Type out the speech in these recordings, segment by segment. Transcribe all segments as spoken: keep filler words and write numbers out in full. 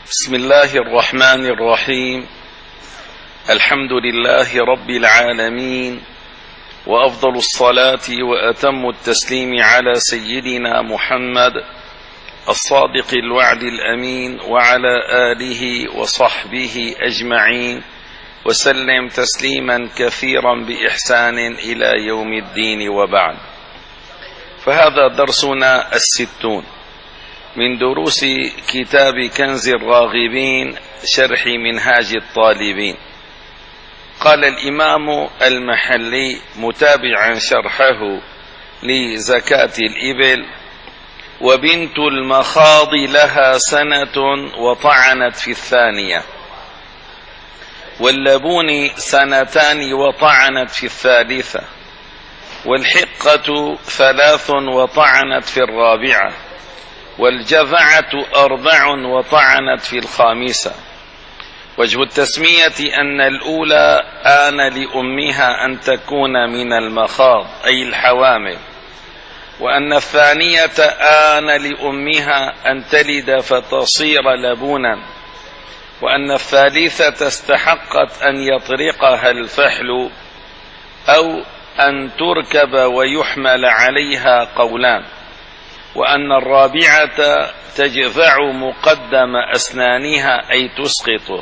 بسم الله الرحمن الرحيم. الحمد لله رب العالمين، وأفضل الصلاة وأتم التسليم على سيدنا محمد الصادق الوعد الأمين وعلى آله وصحبه أجمعين، وسلم تسليما كثيرا بإحسان إلى يوم الدين، وبعد. فهذا درسنا الستون من دروس كتاب كنز الراغبين شرح منهاج الطالبين. قال الإمام المحلي متابعا شرحه لزكاة الإبل: وبنت المخاض لها سنة وطعنت في الثانية، واللبون سنتان وطعنت في الثالثة، والحقة ثلاث وطعنت في الرابعة، والجذعة أربع وطعنت في الخامسة. وجه التسمية أن الأولى آن لأمها أن تكون من المخاض أي الحوامل، وأن الثانية آن لأمها أن تلد فتصير لبونا، وأن الثالثة استحقت أن يطرقها الفحل أو أن تركب ويحمل عليها قولان، وأن الرابعة تجذع مقدم أسنانها أي تسقطه.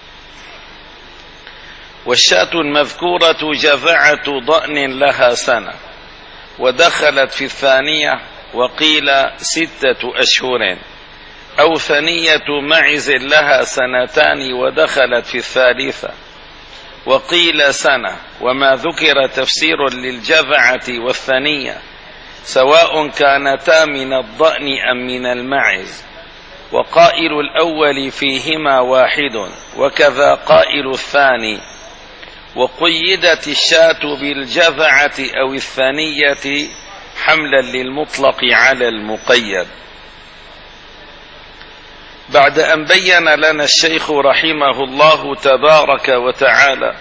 والشاة المذكورة جذعة ضأن لها سنة ودخلت في الثانية، وقيل ستة أشهر، أو ثنية معز لها سنتان ودخلت في الثالثة، وقيل سنة. وما ذكر تفسير للجذعة والثنية سواء كانتا من الضأن أم من المعز، وقائل الأول فيهما واحد، وكذا قائل الثاني. وقيدت الشاة بالجذعة أو الثنية حملا للمطلق على المقيد. بعد أن بين لنا الشيخ رحمه الله تبارك وتعالى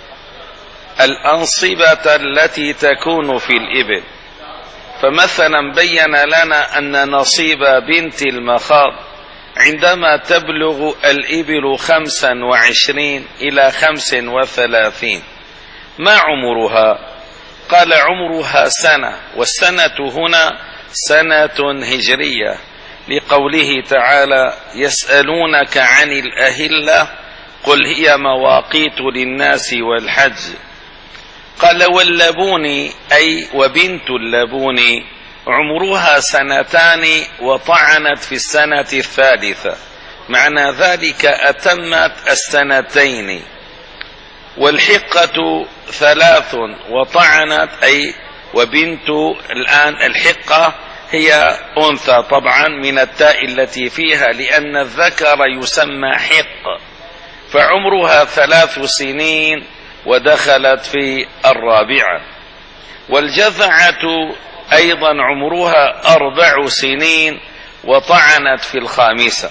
الأنصبة التي تكون في الإبل، فمثلا بين لنا أن نصيب بنت المخاض عندما تبلغ الإبل خمسا وعشرين إلى خمس وثلاثين ما عمرها؟ قال عمرها سنة، والسنة هنا سنة هجرية، لقوله تعالى: يسألونك عن الأهلة قل هي مواقيت للناس والحج. قال واللبون أي وبنت اللبون عمرها سنتان وطعنت في السنة الثالثة، معنى ذلك أتمت السنتين. والحقة ثلاث وطعنت أي وبنت، الآن الحقة هي أنثى طبعا من التاء التي فيها، لأن الذكر يسمى حق، فعمرها ثلاث سنين ودخلت في الرابعة. والجذعة أيضا عمرها أربع سنين وطعنت في الخامسة.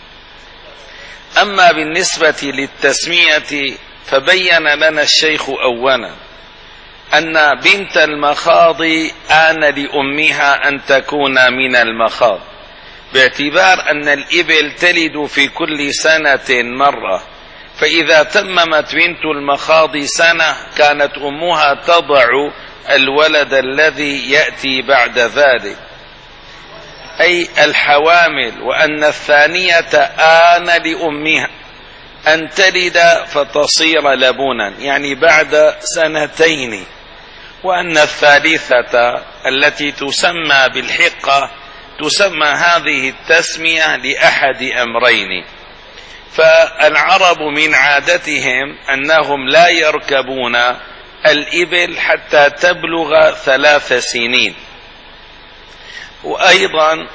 أما بالنسبة للتسمية فبين لنا الشيخ أولا أن بنت المخاض آن لأمها أن تكون من المخاض، باعتبار أن الإبل تلد في كل سنة مرة، فإذا تممت بنت المخاض سنة كانت أمها تضع الولد الذي يأتي بعد ذلك، أي الحوامل. وأن الثانية آن لأمها أن تلد فتصير لبونا، يعني بعد سنتين. وأن الثالثة التي تسمى بالحقة تسمى هذه التسمية لأحد أمرين: فالعرب من عادتهم أنهم لا يركبون الإبل حتى تبلغ ثلاث سنين، وأيضا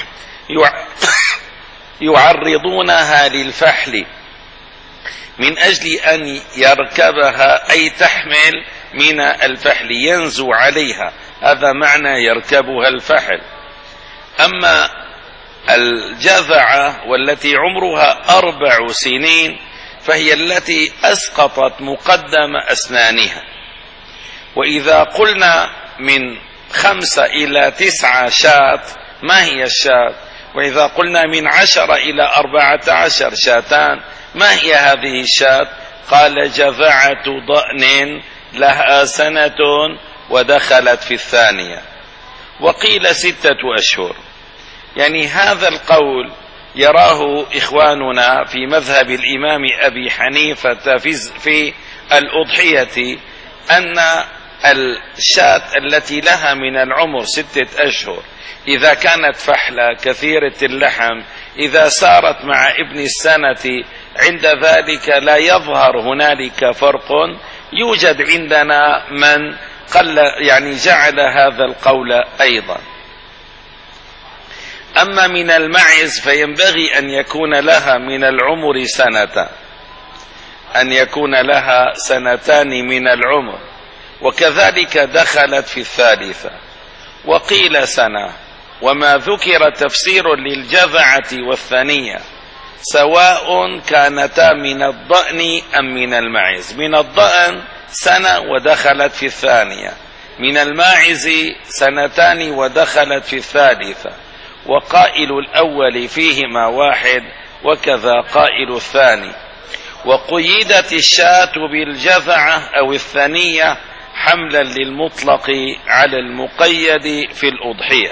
يعرضونها للفحل من أجل أن يركبها، أي تحمل من الفحل ينزو عليها، هذا معنى يركبها الفحل. أما الجذعة والتي عمرها أربع سنين فهي التي أسقطت مقدم أسنانها. وإذا قلنا من خمسة إلى تسعة شاة، ما هي الشاة؟ وإذا قلنا من عشرة إلى أربعة عشر شاتان، ما هي هذه الشاة؟ قال جذعة ضأن لها سنة ودخلت في الثانية. وقيل ستة أشهر. يعني هذا القول يراه إخواننا في مذهب الإمام أبي حنيفة في الأضحية، أن الشاة التي لها من العمر ستة أشهر إذا كانت فحلة كثيرة اللحم، إذا سارت مع ابن السنة، عند ذلك لا يظهر هنالك فرق. يوجد عندنا من قل يعني جعل هذا القول أيضا. أما من المعز فينبغي أن يكون لها من العمر سنة، أن يكون لها سنتان من العمر، وكذلك دخلت في الثالثة. وقيل سنة. وما ذكر تفسير للجذعة والثنية سواء كانتا من الضأن أم من الماعز. من الضأن سنة ودخلت في الثانية، من الماعز سنتان ودخلت في الثالثة. وقائل الأول فيهما واحد، وكذا قائل الثاني. وقيدت الشاة بالجذعة أو الثنية حملا للمطلق على المقيد في الأضحية.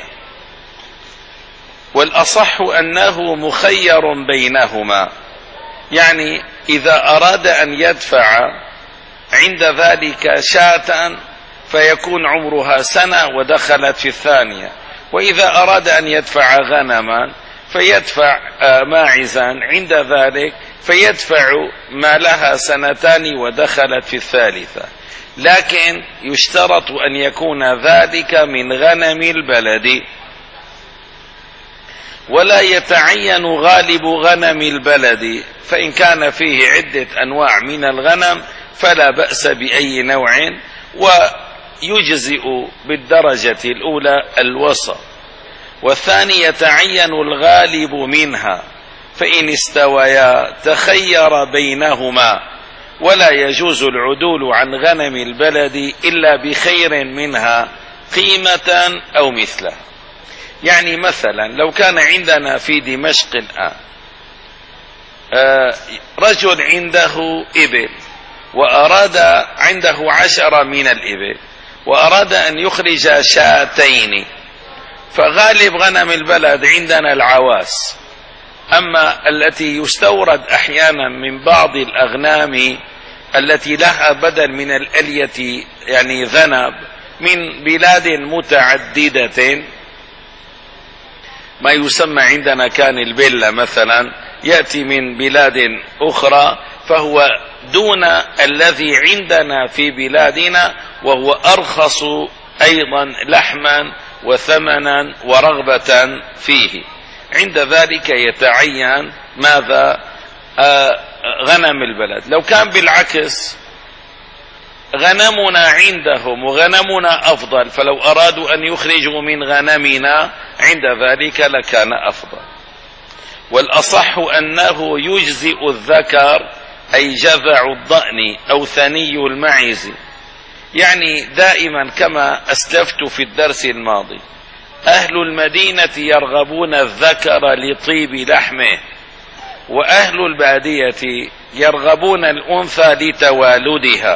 والأصح أنه مخير بينهما، يعني إذا أراد أن يدفع عند ذلك شاة فيكون عمرها سنة ودخلت في الثانية، وإذا أراد أن يدفع غنما فيدفع ماعزا عند ذلك فيدفع ما لها سنتان ودخلت في الثالثة. لكن يشترط أن يكون ذلك من غنم البلد، ولا يتعين غالب غنم البلد، فإن كان فيه عدة أنواع من الغنم فلا بأس بأي نوع، ويجزئ بالدرجة الأولى الوسط. والثاني يتعين الغالب منها، فإن استويا تخير بينهما، ولا يجوز العدول عن غنم البلد إلا بخير منها قيمة أو مثلها. يعني مثلا لو كان عندنا في دمشق الآن رجل عنده إبل وأراد عنده عشرة من الإبل وأراد أن يخرج شاتين، فغالب غنم البلد عندنا العواس. أما التي يستورد أحيانا من بعض الأغنام التي لها بدل من الألية يعني ذنب من بلاد متعددة، ما يسمى عندنا كان البلة مثلا، يأتي من بلاد أخرى، فهو دون الذي عندنا في بلادنا، وهو أرخص أيضا لحما وثمنا ورغبة فيه. عند ذلك يتعين ماذا؟ آه غنم البلد. لو كان بالعكس غنمنا عندهم وغنمنا أفضل، فلو أرادوا أن يخرجوا من غنمنا عند ذلك لكان أفضل. والأصح أنه يجزئ الذكر أي جذع الضأن أو ثني المعز. يعني دائما كما أسلفت في الدرس الماضي، أهل المدينة يرغبون الذكر لطيب لحمه، وأهل البادية يرغبون الأنثى لتوالدها.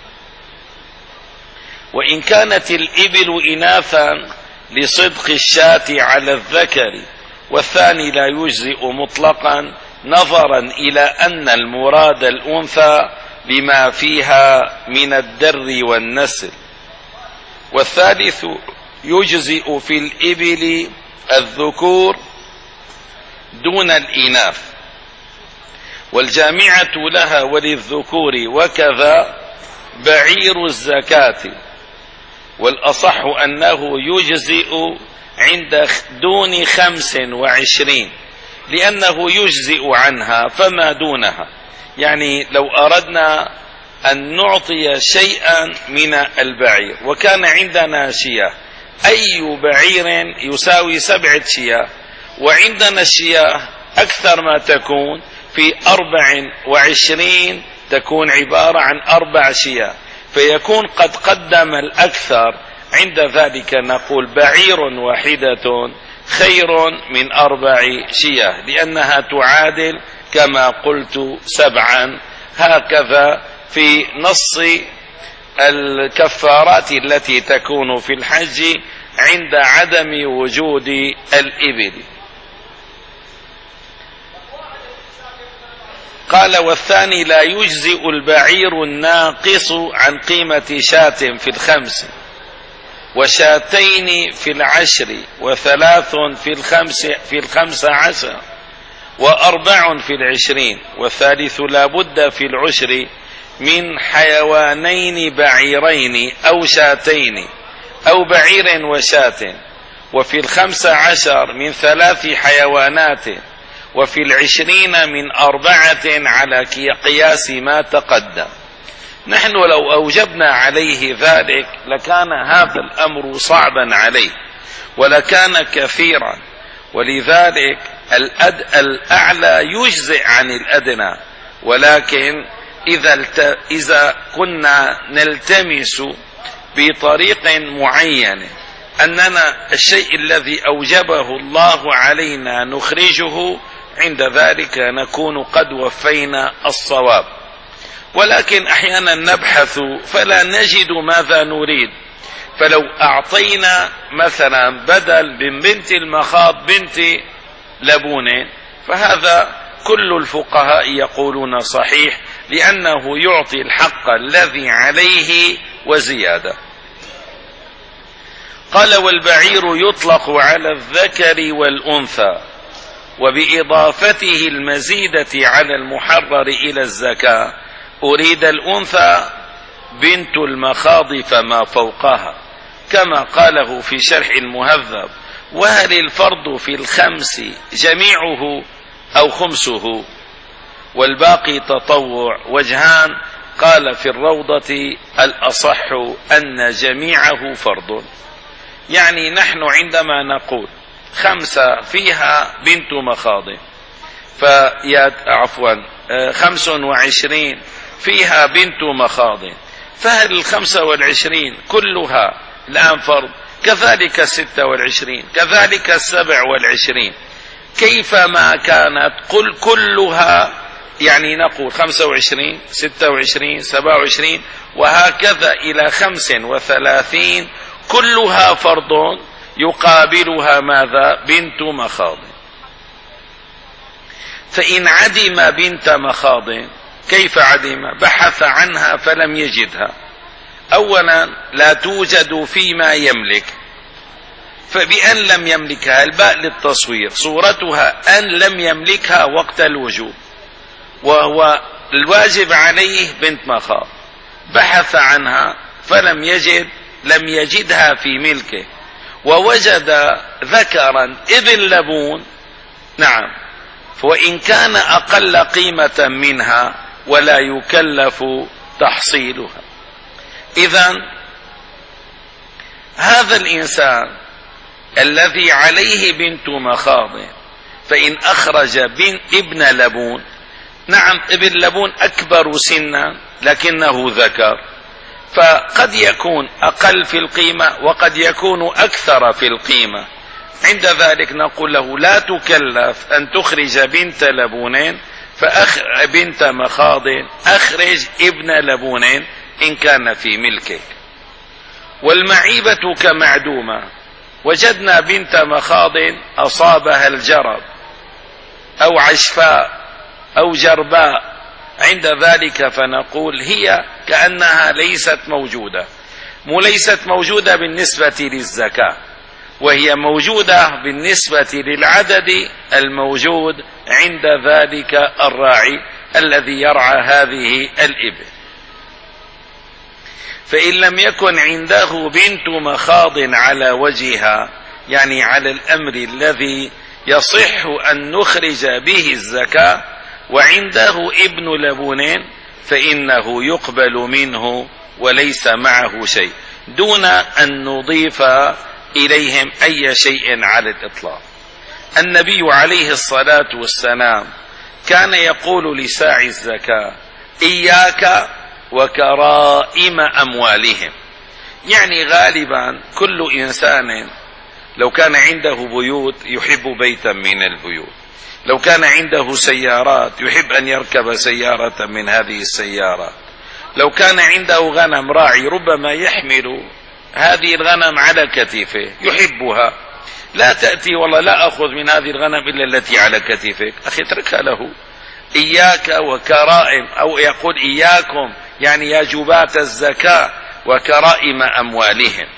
وإن كانت الإبل إناثا لصدق الشاة على الذكر، والثاني لا يجزئ مطلقا نظرا إلى أن المراد الأنثى لما فيها من الدر والنسل. والثالث يجزئ في الإبل الذكور دون الإناث، والجامعة لها وللذكور، وكذا بعير الزكاة. والأصح أنه يجزئ عند دون خمس وعشرين، لأنه يجزئ عنها فما دونها. يعني لو أردنا أن نعطي شيئا من البعير وكان عندنا شياه، أي بعير يساوي سبعة شياه، وعندنا الشياه أكثر ما تكون في أربع وعشرين، تكون عبارة عن أربع شياه، فيكون قد قدم الأكثر. عند ذلك نقول بعير واحدة خير من أربع شياه، لأنها تعادل كما قلت سبعا. هكذا في نص الكفارات التي تكون في الحج عند عدم وجود الإبل. قال: والثاني لا يجزئ البعير الناقص عن قيمة شاة في الخمس، وشاتين في العشر، وثلاث في الخمس في الخمس عشر، وأربع في العشرين. والثالث لا بد في العشر من حيوانين بعيرين أو شاتين أو بعير وشاة. وفي الخمس عشر من ثلاث حيوانات. وفي العشرين من أربعة على قياس ما تقدم. نحن لو أوجبنا عليه ذلك لكان هذا الأمر صعبا عليه ولكان كثيرا، ولذلك الأد الأعلى يجزئ عن الأدنى. ولكن إذا, إذا كنا نلتمس بطريق معين أننا الشيء الذي أوجبه الله علينا نخرجه، عند ذلك نكون قد وفينا الصواب. ولكن أحيانا نبحث فلا نجد ماذا نريد، فلو أعطينا مثلا بدل من بنت المخاض بنت لبون، فهذا كل الفقهاء يقولون صحيح، لأنه يعطي الحق الذي عليه وزيادة. قال: والبعير يطلق على الذكر والأنثى، وبإضافته المزيدة على المحرر إلى الزكاة أريد الأنثى بنت المخاض فما فوقها، كما قاله في شرح المهذب: وهل الفرض في الخمس جميعه أو خمسه؟ والباقي تطوع. وجهان، قال في الروضة: الأصح أن جميعه فرض. يعني نحن عندما نقول خمسة فيها بنت مخاض، فيا عفوا خمس وعشرين فيها بنت مخاض، فهل الخمسة والعشرين كلها الآن فرض؟ كذلك الستة والعشرين، كذلك السبع والعشرين، كيفما كانت قل كلها، يعني نقول خمسة وعشرين، ستة وعشرين، سبعة وعشرين، وهكذا إلى خمس وثلاثين كلها فرض، يقابلها ماذا؟ بنت مخاض. فإن عدم بنت مخاض، كيف عدم؟ بحث عنها فلم يجدها. أولا لا توجد فيما يملك، فبأن لم يملكها الباء للتصوير، صورتها أن لم يملكها وقت الوجوب، وهو الواجب عليه بنت مخاض. بحث عنها فلم يجد، لم يجدها في ملكه، ووجد ذكرا ابن لبون، نعم، وإن كان أقل قيمة منها ولا يكلف تحصيلها. إذن هذا الإنسان الذي عليه بنت مخاض، فإن أخرج بن ابن لبون، نعم ابن لبون أكبر سنا لكنه ذكر، فقد يكون أقل في القيمة وقد يكون أكثر في القيمة. عند ذلك نقول له لا تكلف أن تخرج بنت لبونين فأخ بنت مخاض، أخرج ابن لبونين إن كان في ملكك. والمعيبة كمعدومة، وجدنا بنت مخاض أصابها الجرب أو عشفاء أو جرباء، عند ذلك فنقول هي كأنها ليست موجودة، وليست موجودة بالنسبة للزكاة، وهي موجودة بالنسبة للعدد الموجود عند ذلك الراعي الذي يرعى هذه الإبل. فإن لم يكن عنده بنت مخاض على وجهها، يعني على الأمر الذي يصح أن نخرج به الزكاة، وعنده ابن لبونين، فإنه يقبل منه وليس معه شيء، دون أن نضيف إليهم أي شيء على الإطلاق. النبي عليه الصلاة والسلام كان يقول لساعي الزكاة: إياك وكرائم أموالهم. يعني غالبا كل إنسان لو كان عنده بيوت يحب بيتا من البيوت، لو كان عنده سيارات يحب أن يركب سيارة من هذه السيارات، لو كان عنده غنم راعي ربما يحمل هذه الغنم على كتفه يحبها. لا تأتي والله لا أخذ من هذه الغنم إلا التي على كتفك، أخي اتركها له. إياك وكرائم، أو يقول إياكم يعني يا جباة الزكاة وكرائم أموالهم.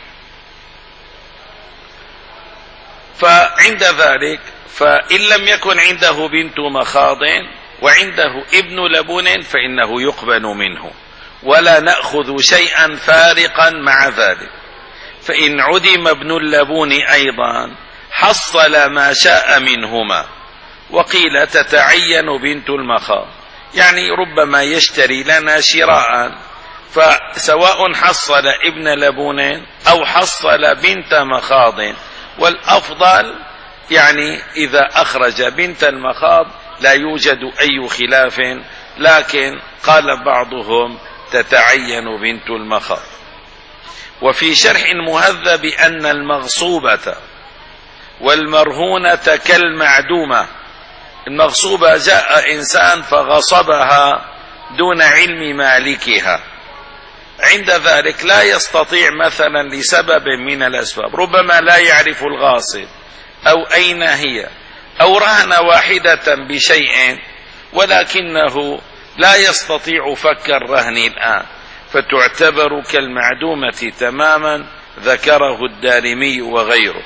فعند ذلك فإن لم يكن عنده بنت مخاض وعنده ابن لبون فإنه يقبل منه، ولا نأخذ شيئا فارقا مع ذلك. فإن عدم ابن اللبون أيضا حصل ما شاء منهما. وقيل تتعين بنت المخاض، يعني ربما يشتري لنا شراء، فسواء حصل ابن لبون أو حصل بنت مخاض، والأفضل يعني إذا أخرج بنت المخاض لا يوجد أي خلاف، لكن قال بعضهم تتعين بنت المخاض. وفي شرح مهذب أن المغصوبة والمرهونة كالمعدومة. المغصوبة جاء إنسان فغصبها دون علم مالكها، عند ذلك لا يستطيع مثلا لسبب من الأسباب، ربما لا يعرف الغاصب أو أين هي، أو رهن واحدة بشيء ولكنه لا يستطيع فك الرهن الآن، فتعتبر كالمعدومة تماما، ذكره الدارمي وغيره.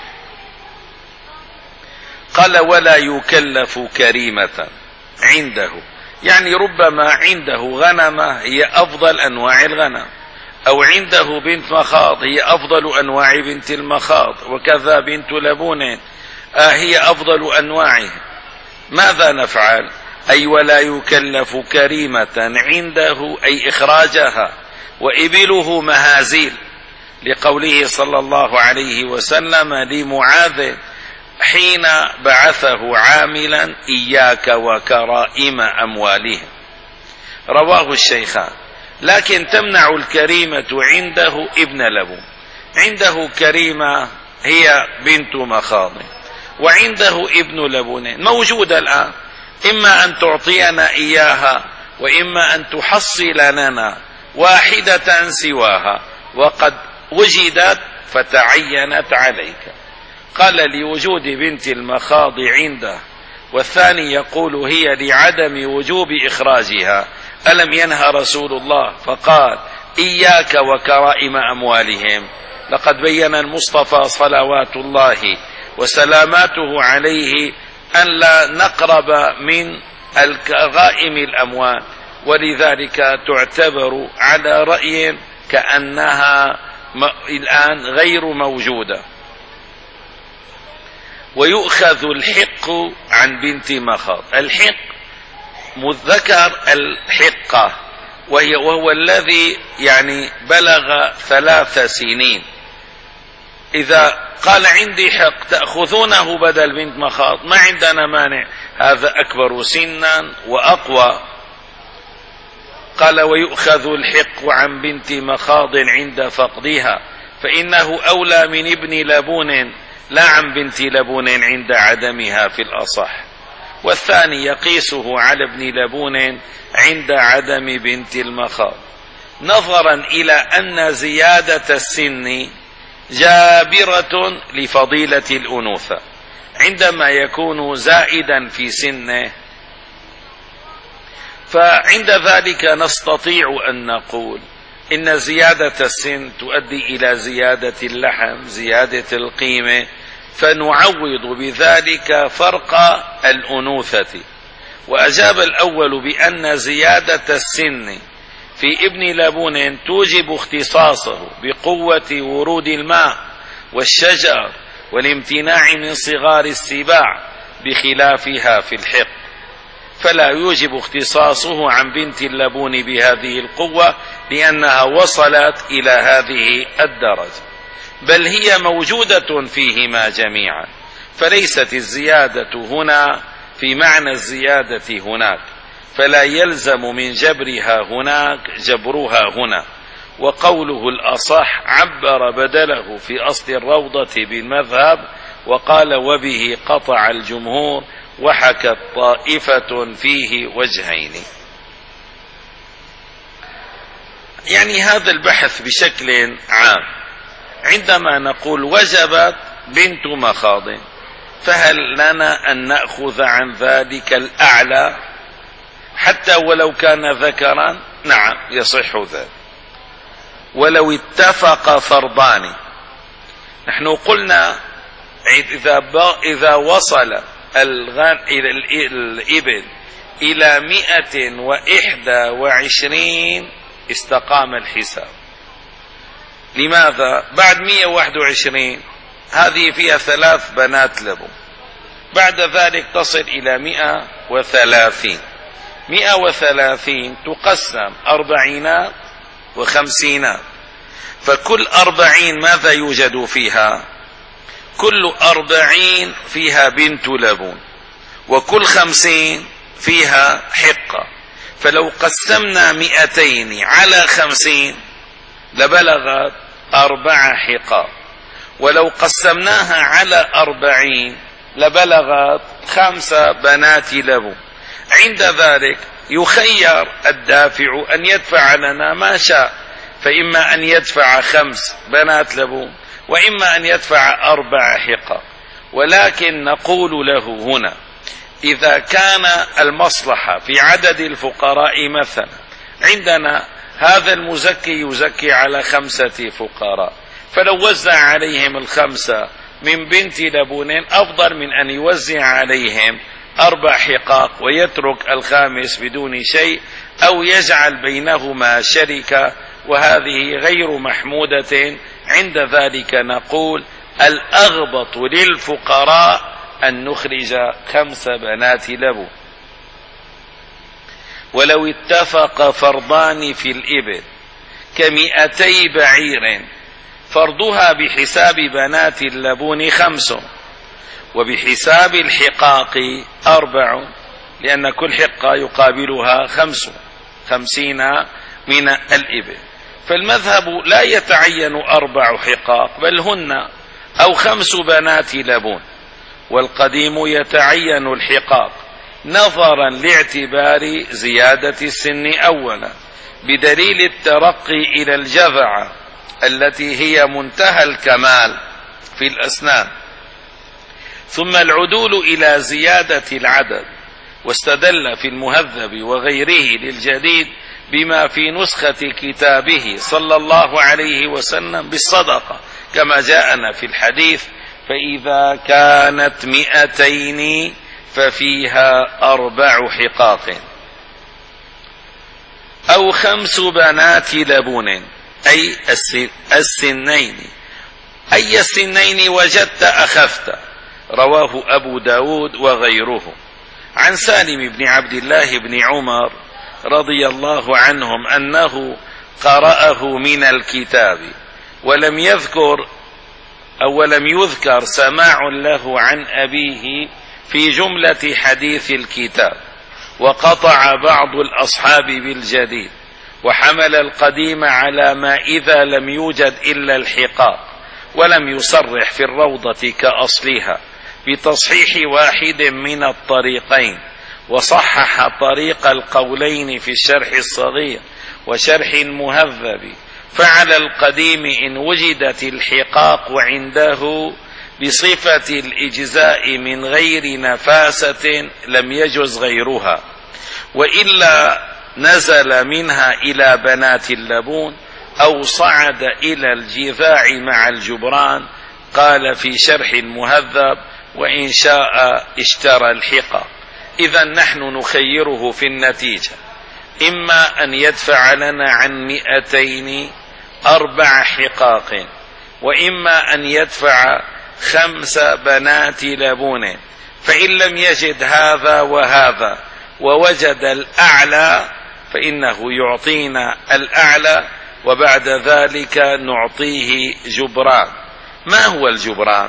قال ولا يكلف كريمة عنده، يعني ربما عنده غنمة هي أفضل أنواع الغنم، أو عنده بنت مخاض هي أفضل أنواع بنت المخاض، وكذا بنت لبون هي أفضل أنواعه. ماذا نفعل؟ أي ولا يكلف كريمة عنده، أي إخراجها، وإبله مهازيل، لقوله صلى الله عليه وسلم لمعاذ حين بعثه عاملا إياك وكرائم أموالهم، رواه الشيخان. لكن تمنع الكريمة عنده ابن لبون، عنده كريمة هي بنت مخاض وعنده ابن لبون موجودة الآن، إما أن تعطينا إياها وإما أن تحصل لنا واحدة سواها، وقد وجدت فتعينت عليك. قال لوجود بنت المخاض عنده، والثاني يقول هي لعدم وجوب إخراجها. ألم ينهى رسول الله فقال إياك وكرائم أموالهم؟ لقد بين المصطفى صلوات الله وسلاماته عليه أن لا نقرب من الكرائم الأموال، ولذلك تعتبر على رأي كأنها الآن غير موجودة. ويؤخذ الحق عن بنت مخاض. الحق مذكر الحقة، وهي وهو الذي يعني بلغ ثلاث سنين. إذا قال عندي حق تأخذونه بدل بنت مخاض ما عندنا مانع، هذا أكبر سنا وأقوى. قال ويؤخذ الحق عن بنت مخاض عند فقدها، فإنه أولى من ابن لبون لا عن بنت لبون عند عدمها في الأصح. والثاني يقيسه على ابن لبون عند عدم بنت المخاض، نظرا إلى أن زيادة السن جابرة لفضيلة الأنوثة، عندما يكون زائدا في سنه، فعند ذلك نستطيع أن نقول إن زيادة السن تؤدي إلى زيادة اللحم، زيادة القيمة، فنعوض بذلك فرق الأنوثة. وأجاب الأول بأن زيادة السن في ابن لبون توجب اختصاصه بقوة ورود الماء والشجر والامتناع من صغار السباع، بخلافها في الحق، فلا يوجب اختصاصه عن بنت اللبون بهذه القوة لأنها وصلت إلى هذه الدرجة، بل هي موجودة فيهما جميعا، فليست الزيادة هنا في معنى الزيادة هناك، فلا يلزم من جبرها هناك جبرها هنا. وقوله الأصح عبر بدله في أصل الروضة بالمذهب وقال وبه قطع الجمهور، وحكت طائفة فيه وجهين. يعني هذا البحث بشكل عام، عندما نقول وجبت بنت مخاض، فهل لنا أن نأخذ عن ذلك الأعلى حتى ولو كان ذكرا؟ نعم يصح ذلك. ولو اتفق فرضان، نحن قلنا إذا, إذا وصل الإبل إلى مئة وإحدى وعشرين استقام الحساب. لماذا؟ بعد مئة وواحد وعشرين هذه فيها ثلاث بنات لبن، بعد ذلك تصل إلى مئة وثلاثين. مئة وثلاثين تقسم أربعينات وخمسينات، فكل أربعين ماذا يوجد فيها؟ كل أربعين فيها بنت لبون، وكل خمسين فيها حقة. فلو قسمنا مئتين على خمسين لبلغت أربع حقة، ولو قسمناها على أربعين لبلغت خمسة بنات لبون. عند ذلك يخير الدافع أن يدفع لنا ما شاء، فإما أن يدفع خمس بنات لبون، وإما أن يدفع أربع حقة. ولكن نقول له هنا إذا كان المصلحة في عدد الفقراء، مثلا عندنا هذا المزكي يزكي على خمسة فقراء، فلو وزع عليهم الخمسة من بنت لبون أفضل من أن يوزع عليهم أربع حقاق ويترك الخامس بدون شيء، أو يجعل بينهما شركة، وهذه غير محمودة. عند ذلك نقول الأغبط للفقراء أن نخرج خمس بنات لبون. ولو اتفق فرضان في الإبل كمئتي بعير، فرضها بحساب بنات اللبون خمس، وبحساب الحقاق أربع، لأن كل حقة يقابلها خمس خمسين من الإبل. فالمذهب لا يتعين أربع حقاق، بل هن أو خمس بنات لبون، والقديم يتعين الحقاق نظرا لاعتبار زيادة السن أولا، بدليل الترقي إلى الجذعة التي هي منتهى الكمال في الأسنان، ثم العدول إلى زيادة العدد. واستدل في المهذب وغيره للجديد بما في نسخة كتابه صلى الله عليه وسلم بالصدقة، كما جاءنا في الحديث: فإذا كانت مئتين ففيها أربع حقاق، أو خمس بنات لبون، أي السنين، أي السنين وجدت أخذت. رواه أبو داود وغيره. عن سالم بن عبد الله بن عمر رضي الله عنهم أنه قرأه من الكتاب، ولم يذكر أو لم يذكر سماع له عن أبيه في جملة حديث الكتاب، وقطع بعض الأصحاب بالجديد، وحمل القديم على ما إذا لم يوجد إلا الحقاق، ولم يصرح في الروضة كأصلها بتصحيح واحد من الطريقين، وصحح طريق القولين في الشرح الصغير وشرح المهذب. فعلى القديم إن وجدت الحقاق عنده بصفة الإجزاء من غير نفاسة لم يجز غيرها، وإلا نزل منها إلى بنات اللبون أو صعد إلى الجذاع مع الجبران. قال في شرح المهذب: وإن شاء اشترى الحقاق. إذا نحن نخيره في النتيجة، إما أن يدفع لنا عن مئتين أربع حقاق، وإما أن يدفع خمس بنات لبون. فإن لم يجد هذا وهذا ووجد الأعلى فإنه يعطينا الأعلى، وبعد ذلك نعطيه جبران. ما هو الجبران؟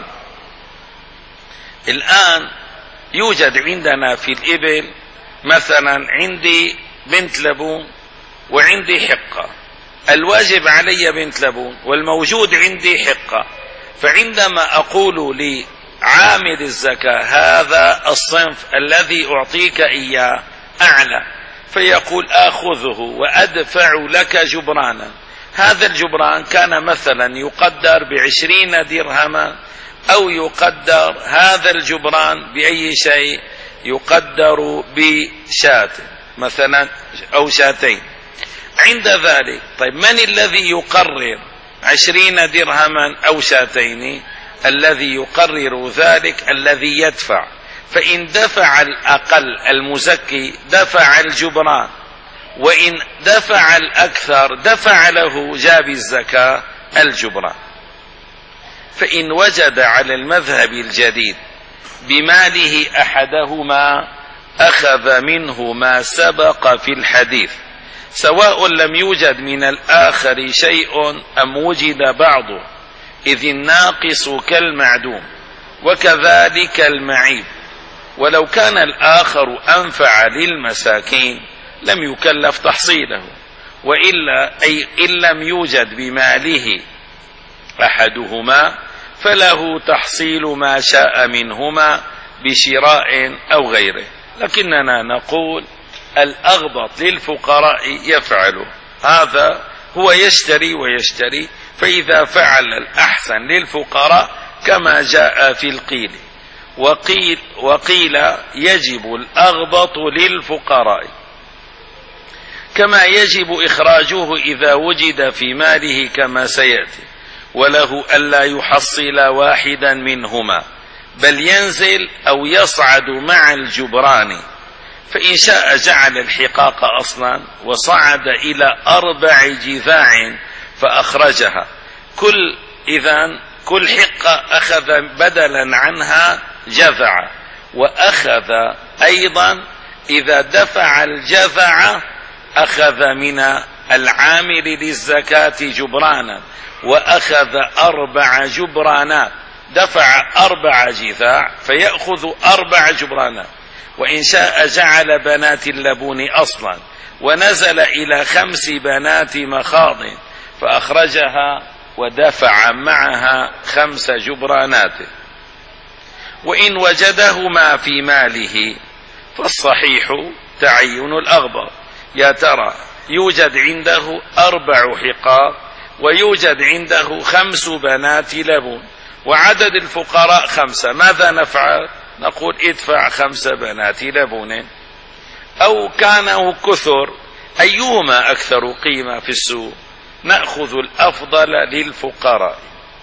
الآن يوجد عندنا في الإبل مثلا عندي بنت لبون وعندي حقة، الواجب علي بنت لبون والموجود عندي حقة، فعندما أقول عامل الزكاة هذا الصنف الذي أعطيك إياه أعلى، فيقول آخذه وأدفع لك جبرانا. هذا الجبران كان مثلا يقدر بعشرين درهما، أو يقدر هذا الجبران بأي شيء، يقدر بشاة مثلا أو شاتين. عند ذلك طيب من الذي يقرر عشرين درهما أو شاتين؟ الذي يقرر ذلك الذي يدفع، فإن دفع الأقل المزكي دفع الجبران، وإن دفع الأكثر دفع له جاب الزكاة الجبران. فإن وجد على المذهب الجديد بماله أحدهما أخذ منه ما سبق في الحديث، سواء لم يوجد من الآخر شيء أم وجد بعضه، إذ الناقص كالمعدوم، وكذلك المعيب. ولو كان الآخر أنفع للمساكين لم يكلف تحصيله، وإلا أي إن لم يوجد بماله أحدهما فله تحصيل ما شاء منهما بشراء أو غيره. لكننا نقول الأغبط للفقراء يفعله، هذا هو يشتري ويشتري، فإذا فعل الأحسن للفقراء كما جاء في القيل. وقيل, وقيل يجب الأغبط للفقراء، كما يجب إخراجه إذا وجد في ماله كما سيأتي، وله ألا يحصل واحدا منهما، بل ينزل أو يصعد مع الجبران. فإن شاء جعل الحقاق أصلا وصعد إلى أربع جذاع فأخرجها، كل إذن كل حقة أخذ بدلا عنها جذع، وأخذ أيضا إذا دفع الجذع أخذ من العامل للزكاة جبرانا، وأخذ أربع جبرانات، دفع أربع جذاع فيأخذ أربع جبرانات. وإن شاء جعل بنات اللبون أصلا ونزل إلى خمس بنات مخاض فأخرجها ودفع معها خمس جبرانات. وإن وجدهما في ماله فالصحيح تعين الأغبر. يا ترى يوجد عنده أربع حقاق ويوجد عنده خمس بنات لبون وعدد الفقراء خمسة، ماذا نفعل؟ نقول ادفع خمس بنات لبون. أو كانوا كثر، أيهما أكثر قيمة في السوق؟ نأخذ الأفضل للفقراء.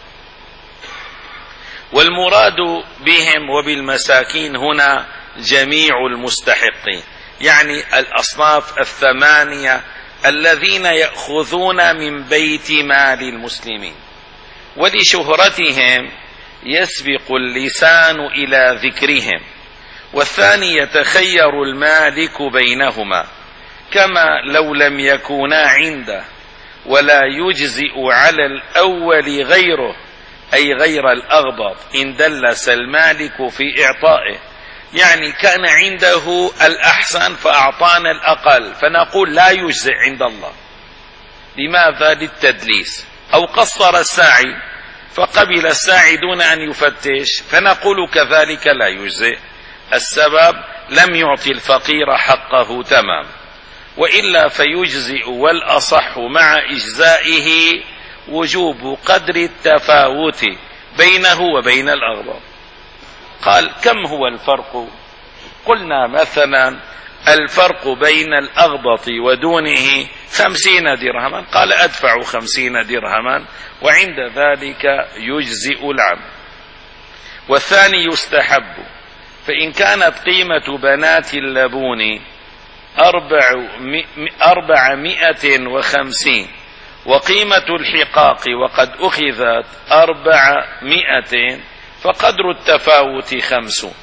والمراد بهم وبالمساكين هنا جميع المستحقين، يعني الأصناف الثمانية الذين يأخذون من بيت مال المسلمين، ولشهرتهم يسبق اللسان إلى ذكرهم. والثاني يتخير المالك بينهما، كما لو لم يكونا عنده، ولا يجزئ على الأول غيره، أي غير الأغبط إن دلس المالك في إعطائه، يعني كان عنده الأحسن فأعطانا الأقل فنقول لا يجزئ عند الله. لماذا؟ للتدليس. أو قصر الساعي فقبل الساعي دون أن يفتش فنقول كذلك لا يجزئ، السبب لم يعطي الفقير حقه تمام، وإلا فيجزئ. والأصح مع إجزائه وجوب قدر التفاوت بينه وبين الأغبط. قال كم هو الفرق؟ قلنا مثلا الفرق بين الأغبط ودونه خمسين درهما، قال أدفع خمسين درهما وعند ذلك يجزئ العبد. والثاني يستحب، فإن كانت قيمة بنات اللبون أربعمائة وخمسين وقيمة الحقاق وقد أخذت أربعمائة فقدر التفاوت خمسون.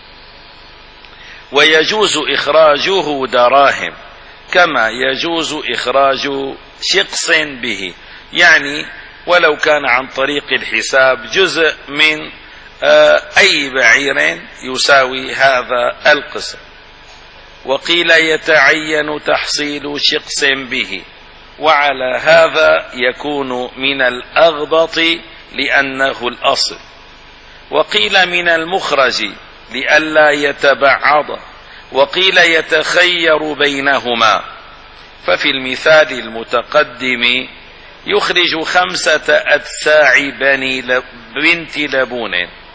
ويجوز إخراجه دراهم كما يجوز إخراج شقص به، يعني ولو كان عن طريق الحساب جزء من أي بعير يساوي هذا القسم. وقيل يتعين تحصيل شقص به، وعلى هذا يكون من الأغبط لأنه الأصل. وقيل من المخرج لئلا يتبعض، وقيل يتخير بينهما. ففي المثال المتقدم يخرج خمسة أتساع بني بنت لبون،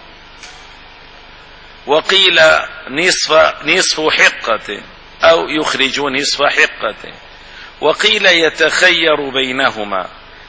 وقيل نصف نصف حقة أو يخرج نصف حقة، وقيل يتخير بينهما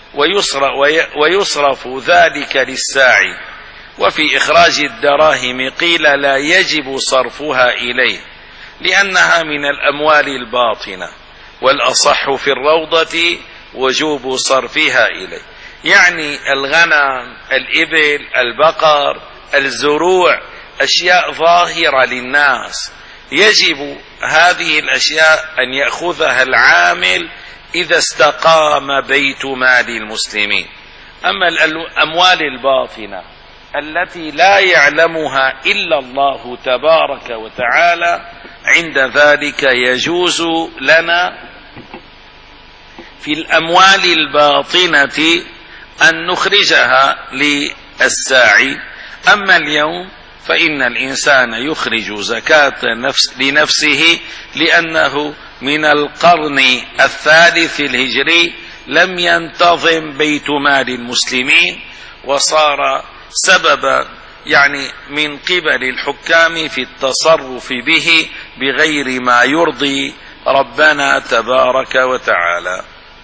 ويصرف ذلك للساعي. وفي إخراج الدراهم قيل لا يجب صرفها إليه لأنها من الأموال الباطنة، والأصح في الروضة وجوب صرفها إليه. يعني الغنم، الإبل، البقر، الزروع أشياء ظاهرة للناس، يجب هذه الأشياء أن يأخذها العامل إذا استقام بيت مال المسلمين. أما الأموال الباطنة التي لا يعلمها إلا الله تبارك وتعالى، عند ذلك يجوز لنا في الأموال الباطنة أن نخرجها للساعي. أما اليوم فإن الإنسان يخرج زكاة نفس لنفسه، لأنه من القرن الثالث الهجري لم ينتظم بيت مال المسلمين، وصار سببا يعني من قبل الحكام في التصرف به بغير ما يرضي ربنا تبارك وتعالى.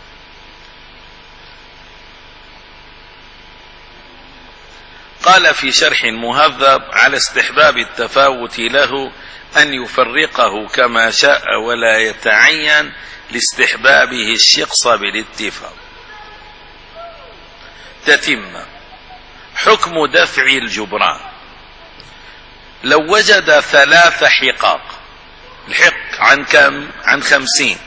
قال في شرح مهذب على استحباب التفاوت له أن يفرقه كما شاء ولا يتعين لاستحبابه الشقص بالاتفاق. تتم حكم دفع الجبران. لو وجد ثلاث حقاق، الحق عن كم؟ عن خمسين،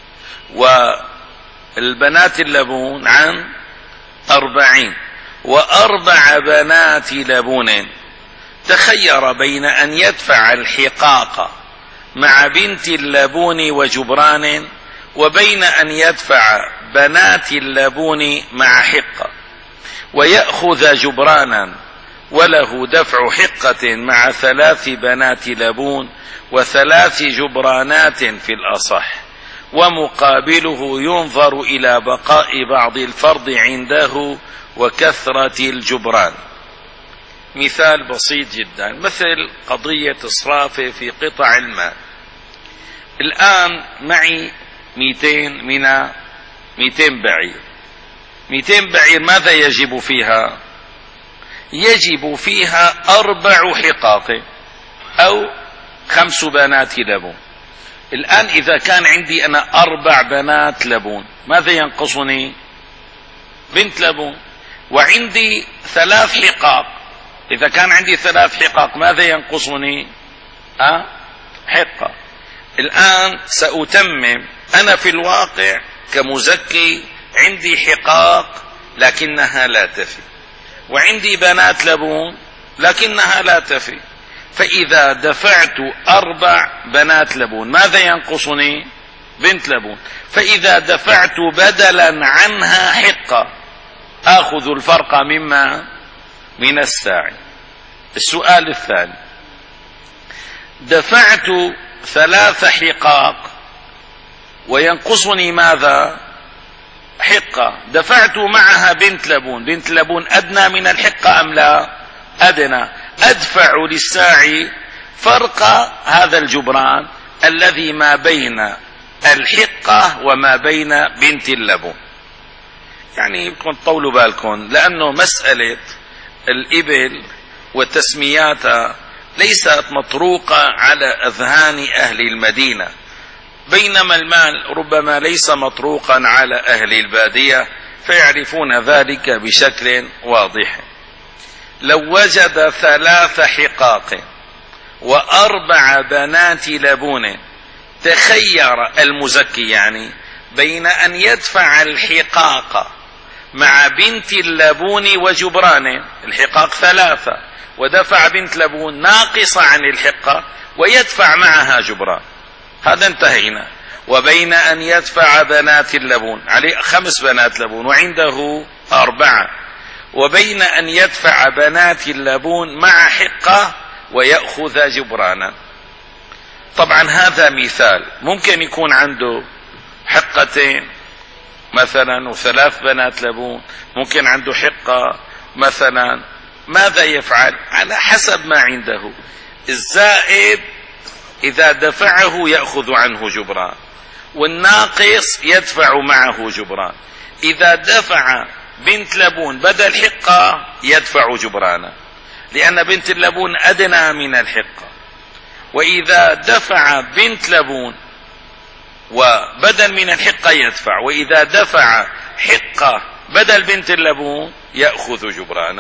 والبنات اللبون عن أربعين، وأربع بنات لبون، تخير بين أن يدفع الحقاق مع بنت اللبون وجبران، وبين أن يدفع بنات اللبون مع حقة، ويأخذ جبرانا وله دفع حقة مع ثلاث بنات لبون وثلاث جبرانات في الأصح، ومقابله ينظر إلى بقاء بعض الفرض عنده وكثرة الجبران. مثال بسيط جدا، مثل قضية إسراف في قطع المال. الآن معي مئتين من مئتين بعير. مئتين بعير ماذا يجب فيها؟ يجب فيها أربع حقاق أو خمس بنات لبون. الآن إذا كان عندي أنا أربع بنات لبون ماذا ينقصني؟ بنت لبون. وعندي ثلاث حقاق، إذا كان عندي ثلاث حقاق ماذا ينقصني؟ أه؟ حقة. الآن سأتمم. أنا في الواقع كمزكي عندي حقاق لكنها لا تفي، وعندي بنات لبون لكنها لا تفي، فإذا دفعت أربع بنات لبون ماذا ينقصني؟ بنت لبون. فإذا دفعت بدلا عنها حقة آخذ الفرق مما من الساعي. السؤال الثاني، دفعت ثلاث حقاق وينقصني ماذا؟ حقة. دفعت معها بنت لبون. بنت لبون أدنى من الحقة أم لا؟ أدنى. أدفع للساعي فرق هذا الجبران الذي ما بين الحقة وما بين بنت اللبون. يعني بدكم تطولوا بالكم، لأنه مسألة الإبل وتسمياتها ليست مطروقة على أذهان أهل المدينة، بينما المال ربما ليس مطروقا على أهل البادية فيعرفون ذلك بشكل واضح. لو وجد ثلاث حقاق وأربع بنات لبون، تخير المزكي يعني بين أن يدفع الحقاق مع بنت اللبون وجبران. الحقاق ثلاثة ودفع بنت لبون ناقصة عن الحقة ويدفع معها جبران، هذا انتهينا. وبين أن يدفع بنات اللبون، عليه خمس بنات لبون وعنده أربعة، وبين أن يدفع بنات اللبون مع حقة ويأخذ جبرانا. طبعا هذا مثال، ممكن يكون عنده حقتين مثلا وثلاث بنات لبون، ممكن عنده حقة مثلا، ماذا يفعل؟ على حسب ما عنده. الزائد إذا دفعه يأخذ عنه جبران، والناقص يدفع معه جبران. إذا دفع بنت لبون بدل حقة يدفع جبرانا، لأن بنت اللبون أدنى من الحقة. وإذا دفع بنت لبون وبدل من الحقة يدفع، وإذا دفع حقة بدل بنت اللبون يأخذ جبرانا.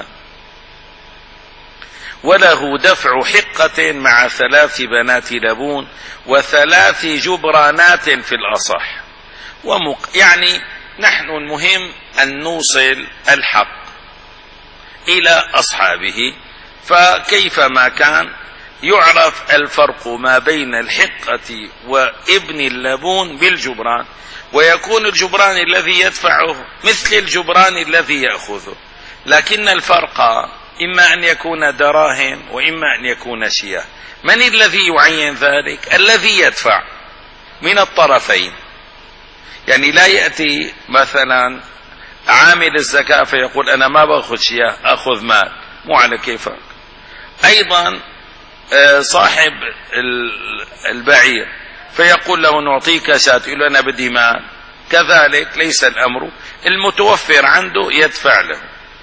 وله دفع حقة مع ثلاث بنات لبون وثلاث جبرانات في الأصح. ومق... يعني نحن المهم أن نوصل الحق إلى أصحابه، فكيفما كان يعرف الفرق ما بين الحقة وابن اللبون بالجبران، ويكون الجبران الذي يدفعه مثل الجبران الذي يأخذه، لكن الفرق إما أن يكون دراهم وإما أن يكون شياه. من الذي يعين ذلك؟ الذي يدفع من الطرفين. يعني لا يأتي مثلا عامل الزكاة فيقول أنا ما باخذ شياه، أخذ مال، مو على كيفك. أيضا صاحب البعير فيقول له نعطيك شاة، يقول له أنا بدي مال، كذلك ليس الأمر، المتوفر عنده يدفع له.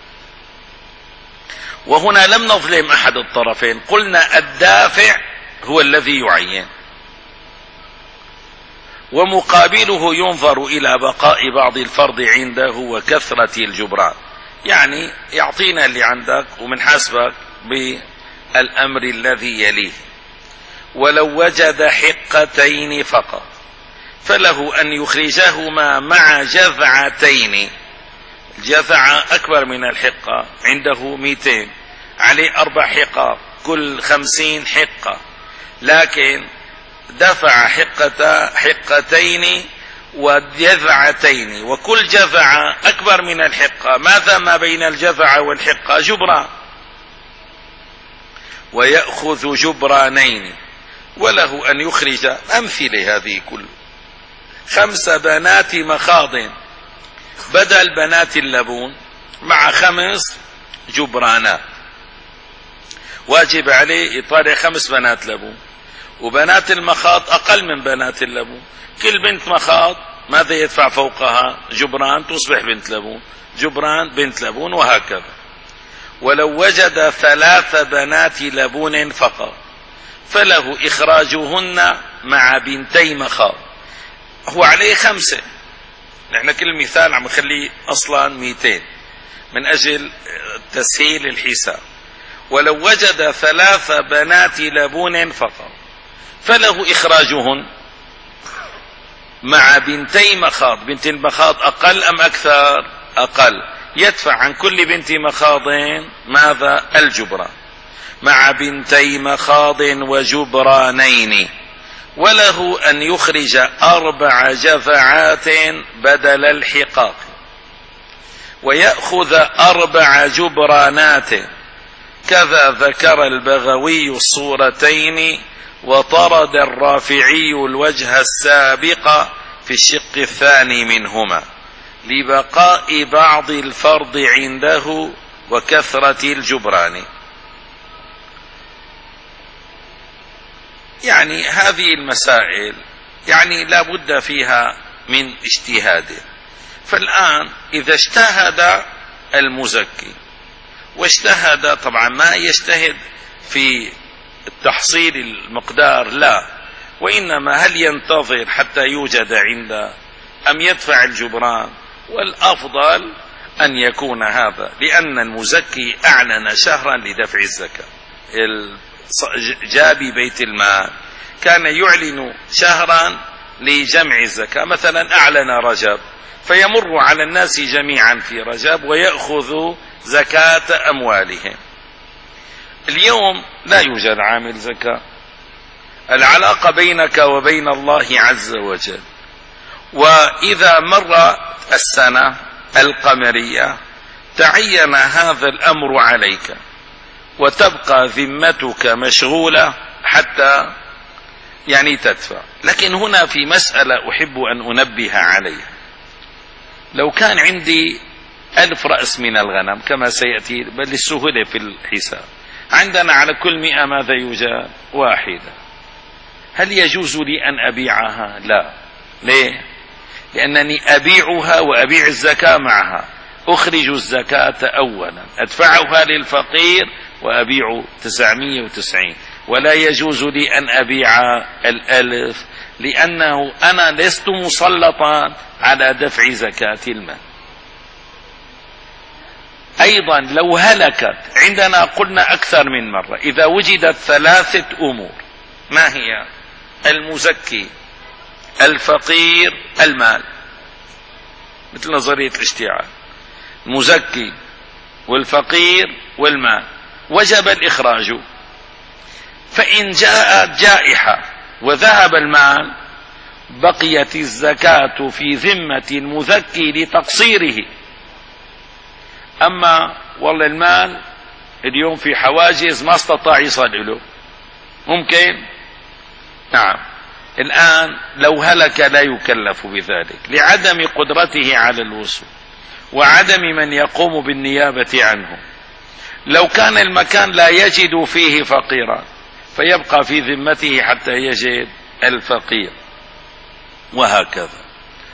وهنا لم نظلم أحد الطرفين، قلنا الدافع هو الذي يعين، ومقابله ينظر إلى بقاء بعض الفرض عنده وكثرة الجبران. يعني يعطينا اللي عندك ومن حسبك بالأمر الذي يليه. ولو وجد حقتين فقط فله أن يخرجهما مع جذعتين. الجذعة أكبر من الحقة، عنده مئتين، عليه أربع حقة، كل خمسين حقة، لكن دفع حقة حقتين وجذعتين، وكل جذعة أكبر من الحقة. ماذا ما بين الجذعة والحقة؟ جبران، ويأخذ جبرانين. وله أن يخرج أمثلة هذه كله، خمس بنات مخاض بدل بنات اللبون مع خمس جبرانات، واجب عليه يطالع خمس بنات لبون، وبنات المخاض أقل من بنات اللبون. كل بنت مخاض ماذا يدفع فوقها؟ جبران، تصبح بنت لبون، جبران بنت لبون، وهكذا. ولو وجد ثلاث بنات لبون فقط فله إخراجهن مع بنتي مخاض. هو عليه خمسة، نحن كل مثال عم نخليه أصلا مئتين من أجل تسهيل الحساب. ولو وجد ثلاث بنات لبون فقط فله إخراجهن مع بنتي مخاض. بنت المخاض أقل أم أكثر؟ أقل، يدفع عن كل بنت مخاض ماذا؟ الجبران، مع بنتي مخاض وجبرانين. وله أن يخرج أربع جذعات بدل الحقاق، ويأخذ أربع جبرانات. كذا ذكر البغوي الصورتين، وطرد الرافعي الوجه السابق في الشق الثاني منهما لبقاء بعض الفرض عنده وكثرة الجبران. يعني هذه المسائل يعني لا بد فيها من اجتهاد. فالآن إذا اجتهد المزكي واجتهد، طبعا ما يجتهد في التحصيل المقدار، لا، وإنما هل ينتظر حتى يوجد عنده أم يدفع الجبران؟ والأفضل أن يكون هذا، لأن المزكي أعلن شهرا لدفع الزكاة. جابي بيت المال كان يعلن شهرا لجمع الزكاة، مثلا أعلن رجب فيمر على الناس جميعا في رجب ويأخذ زكاة أموالهم. اليوم لا يوجد عامل زكاة، العلاقة بينك وبين الله عز وجل. وإذا مر السنة القمرية تعين هذا الأمر عليك وتبقى ذمتك مشغولة حتى يعني تدفع. لكن هنا في مسألة أحب أن أنبه عليها. لو كان عندي ألف رأس من الغنم كما سيأتي بل للسهولة في الحساب، عندنا على كل مئة ماذا يوجد؟ واحدة. هل يجوز لي أن أبيعها؟ لا. ليه؟ لأنني أبيعها وأبيع الزكاة معها. أخرج الزكاة أولا، أدفعها للفقير وأبيع تسعمائة وتسعين، ولا يجوز لي أن أبيع الألف لأنه أنا لست مسلطا على دفع زكاة المال. أيضا لو هلكت، عندنا قلنا أكثر من مرة إذا وجدت ثلاثة أمور، ما هي؟ المزكي، الفقير، المال، مثل نظرية الاشتعال، المزكي والفقير والمال، وجب الإخراج. فإن جاءت جائحة وذهب المال بقيت الزكاة في ذمة المزكي لتقصيره. أما والله المال اليوم في حواجز ما استطاع يصل له، ممكن؟ نعم. الآن لو هلك لا يكلف بذلك لعدم قدرته على الوصول وعدم من يقوم بالنيابة عنه. لو كان المكان لا يجد فيه فقيرا فيبقى في ذمته حتى يجد الفقير، وهكذا.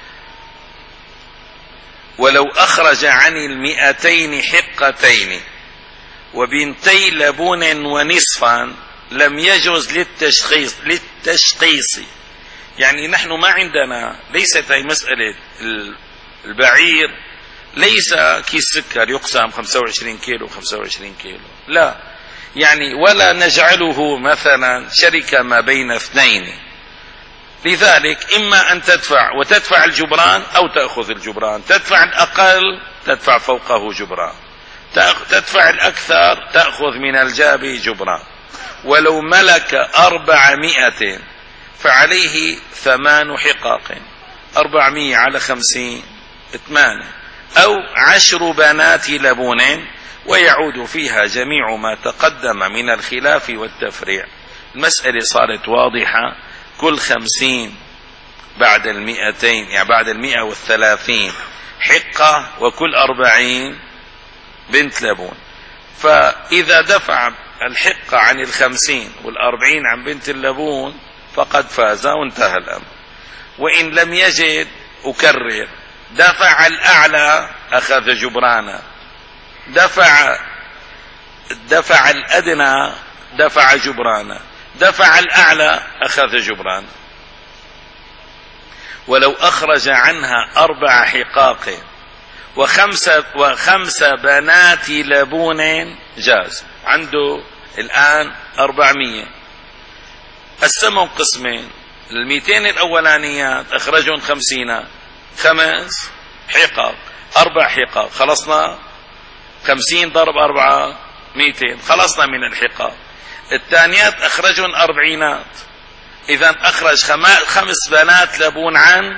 ولو أخرج عن المئتين حقتين وبنتي لبون ونصفا لم يجوز للتشخيص للتشخيص يعني نحن ما عندنا، ليست هي مسألة البعير ليس كيس سكر يقسم خمسة وعشرين كيلو خمسة وعشرين كيلو، لا، يعني ولا نجعله مثلا شركة ما بين اثنين. لذلك إما أن تدفع وتدفع الجبران أو تأخذ الجبران، تدفع الأقل تدفع فوقه جبران، تدفع الأكثر تأخذ من الجاب جبران. ولو ملك أربعمائة فعليه ثمان حقاق، أربعمائة على خمسين ثمانية، أو عشر بنات لبون، ويعود فيها جميع ما تقدم من الخلاف والتفريع. المسألة صارت واضحة. كل خمسين بعد المئتين يعني بعد المئة والثلاثين حقة، وكل أربعين بنت لبون. فإذا دفع الحقة عن الخمسين والأربعين عن بنت اللبون فقد فاز وانتهى الأمر. وإن لم يجد أكرر، دفع الأعلى أخذ جبرانا، دفع دفع الأدنى دفع جبرانا، دفع الأعلى أخذ جبرانا. ولو أخرج عنها أربع حقاق وخمسة, وخمسة بنات لبون جاز. عنده الآن أربعمية، قسمهم قسمين، المئتين الأولانيات أخرجهم خمسين، خمس حقاق، أربع حقاق، خلصنا خمسين ضرب أربعة مئتين، خلصنا من الحقاق. الثانيات أخرجهم أربعينات، إذن أخرج خمس بنات لبون عن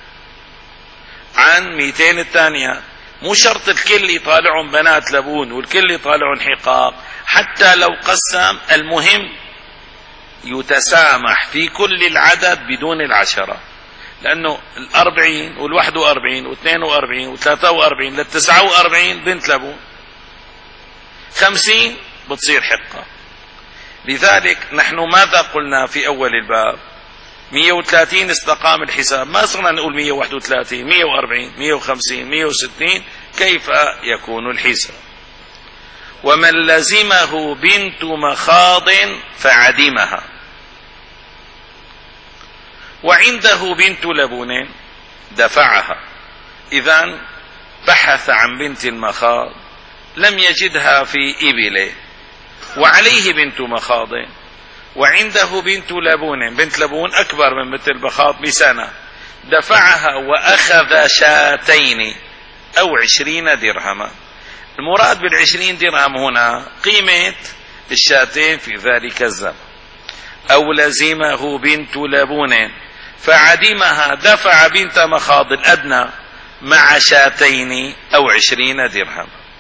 عن مئتين الثانيات. مو شرط الكل يطالعهم بنات لبون والكل يطالعهم حقاق، حتى لو قسم المهم يتسامح في كل العدد بدون العشرة، لأنه الأربعين والواحد وأربعين واثنين وأربعين وثلاثة وأربعين للتسعة وأربعين بنت لبون، خمسين بتصير حقة. لذلك نحن ماذا قلنا في أول الباب؟ مئة وثلاثين استقام الحساب، ما صرنا نقول مئة وواحد وثلاثين، مئة وأربعين، مئة وخمسين، مئة وستين، كيف يكون الحساب؟ ومن لزمه بنت مخاض فعدمها وعنده بنت لبون دفعها. إذن بحث عن بنت المخاض لم يجدها في إبله، وعليه بنت مخاض وعنده بنت لبون، بنت لبون أكبر من بنت المخاض بسنة، دفعها وأخذ شاتين أو عشرين درهما. المراد بالعشرين درهم هنا قيمة الشاتين في ذلك الزمن. أو لزمه بنت لبون فعدمها دفع بنت مخاض الأدنى مع شاتين أو عشرين درهم.